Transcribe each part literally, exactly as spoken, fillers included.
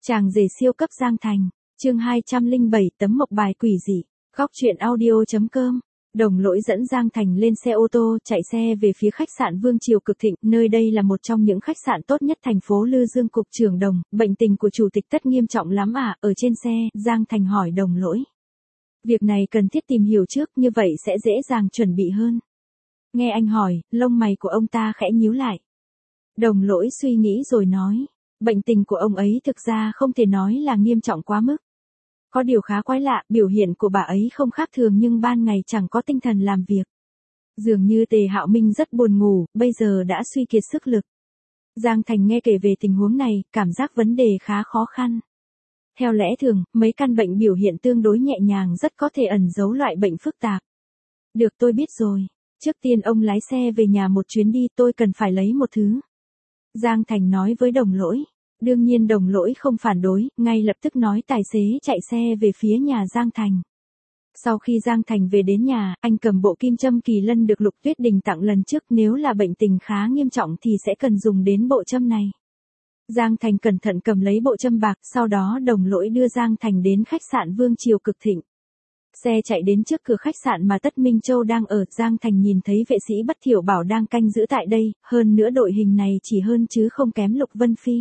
Chàng rể siêu cấp Giang Thành, chương hai trăm lẻ bảy tấm mộc bài quỷ dị, góc truyện audio.com. Đồng Lỗi dẫn Giang Thành lên xe ô tô chạy xe về phía khách sạn Vương Triều Cực Thịnh, nơi đây là một trong những khách sạn tốt nhất thành phố Lư Dương. Cục trưởng Đồng, bệnh tình của chủ tịch Tất nghiêm trọng lắm à? Ở trên xe, Giang Thành hỏi Đồng Lỗi. Việc này cần thiết tìm hiểu trước, như vậy sẽ dễ dàng chuẩn bị hơn. Nghe anh hỏi, lông mày của ông ta khẽ nhíu lại. Đồng Lỗi suy nghĩ rồi nói, bệnh tình của ông ấy thực ra không thể nói là nghiêm trọng quá mức. Có điều khá quái lạ, biểu hiện của bà ấy không khác thường nhưng ban ngày chẳng có tinh thần làm việc. Dường như Tề Hạo Minh rất buồn ngủ, bây giờ đã suy kiệt sức lực. Giang Thành nghe kể về tình huống này, cảm giác vấn đề khá khó khăn. Theo lẽ thường, mấy căn bệnh biểu hiện tương đối nhẹ nhàng rất có thể ẩn giấu loại bệnh phức tạp. Được, tôi biết rồi. Trước tiên ông lái xe về nhà một chuyến đi, tôi cần phải lấy một thứ. Giang Thành nói với Đồng Lỗi. Đương nhiên Đồng Lỗi không phản đối, ngay lập tức nói tài xế chạy xe về phía nhà Giang Thành. Sau khi Giang Thành về đến nhà, anh cầm bộ kim châm kỳ lân được Lục Tuyết Đình tặng lần trước, nếu là bệnh tình khá nghiêm trọng thì sẽ cần dùng đến bộ châm này. Giang Thành cẩn thận cầm lấy bộ châm bạc, sau đó Đồng Lỗi đưa Giang Thành đến khách sạn Vương Triều Cực Thịnh. Xe chạy đến trước cửa khách sạn mà Tất Minh Châu đang ở, Giang Thành nhìn thấy vệ sĩ Bất Thiểu Bảo đang canh giữ tại đây, hơn nữa đội hình này chỉ hơn chứ không kém Lục Vân Phi.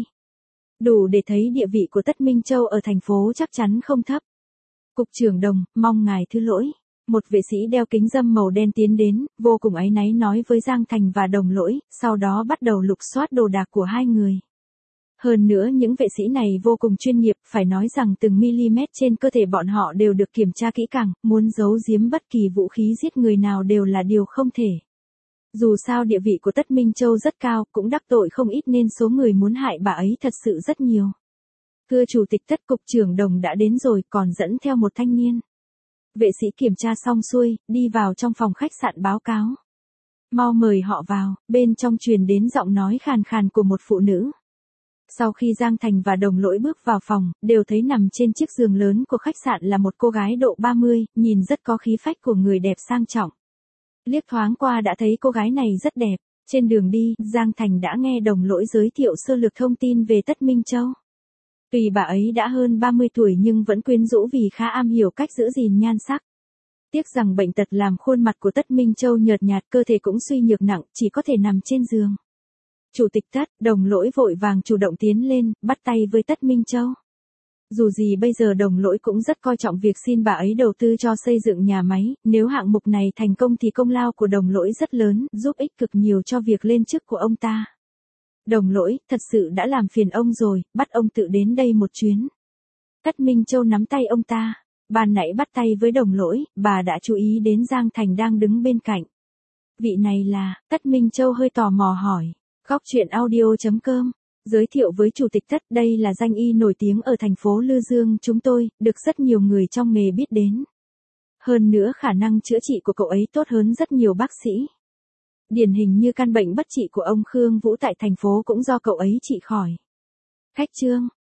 Đủ để thấy địa vị của Tất Minh Châu ở thành phố chắc chắn không thấp. Cục trưởng Đồng, mong ngài thứ lỗi. Một vệ sĩ đeo kính râm màu đen tiến đến, vô cùng áy náy nói với Giang Thành và Đồng Lỗi, sau đó bắt đầu lục soát đồ đạc của hai người. Hơn nữa những vệ sĩ này vô cùng chuyên nghiệp, phải nói rằng từng mm trên cơ thể bọn họ đều được kiểm tra kỹ càng, muốn giấu giếm bất kỳ vũ khí giết người nào đều là điều không thể. Dù sao địa vị của Tất Minh Châu rất cao, cũng đắc tội không ít nên số người muốn hại bà ấy thật sự rất nhiều. Thưa chủ tịch Tất, cục trưởng Đồng đã đến rồi, còn dẫn theo một thanh niên. Vệ sĩ kiểm tra xong xuôi, đi vào trong phòng khách sạn báo cáo. Mau mời họ vào, bên trong truyền đến giọng nói khàn khàn của một phụ nữ. Sau khi Giang Thành và Đồng Lỗi bước vào phòng, đều thấy nằm trên chiếc giường lớn của khách sạn là một cô gái độ ba mươi, nhìn rất có khí phách của người đẹp sang trọng. Liếc thoáng qua đã thấy cô gái này rất đẹp. Trên đường đi, Giang Thành đã nghe Đồng Lỗi giới thiệu sơ lược thông tin về Tất Minh Châu. Tuy bà ấy đã hơn ba mươi tuổi nhưng vẫn quyến rũ vì khá am hiểu cách giữ gìn nhan sắc. Tiếc rằng bệnh tật làm khuôn mặt của Tất Minh Châu nhợt nhạt, cơ thể cũng suy nhược nặng, chỉ có thể nằm trên giường. Chủ tịch Tất, Đồng Lỗi vội vàng chủ động tiến lên, bắt tay với Tất Minh Châu. Dù gì bây giờ Đồng Lỗi cũng rất coi trọng việc xin bà ấy đầu tư cho xây dựng nhà máy, nếu hạng mục này thành công thì công lao của Đồng Lỗi rất lớn, giúp ích cực nhiều cho việc lên chức của ông ta. Đồng Lỗi, thật sự đã làm phiền ông rồi, bắt ông tự đến đây một chuyến. Tất Minh Châu nắm tay ông ta. Ban nãy bắt tay với Đồng Lỗi, bà đã chú ý đến Giang Thành đang đứng bên cạnh. Vị này là, Tất Minh Châu hơi tò mò hỏi. Góc truyện audio.com. Giới thiệu với chủ tịch Tất, đây là danh y nổi tiếng ở thành phố Lư Dương chúng tôi, được rất nhiều người trong nghề biết đến. Hơn nữa khả năng chữa trị của cậu ấy tốt hơn rất nhiều bác sĩ. Điển hình như căn bệnh bất trị của ông Khương Vũ tại thành phố cũng do cậu ấy trị khỏi. Khách Trương,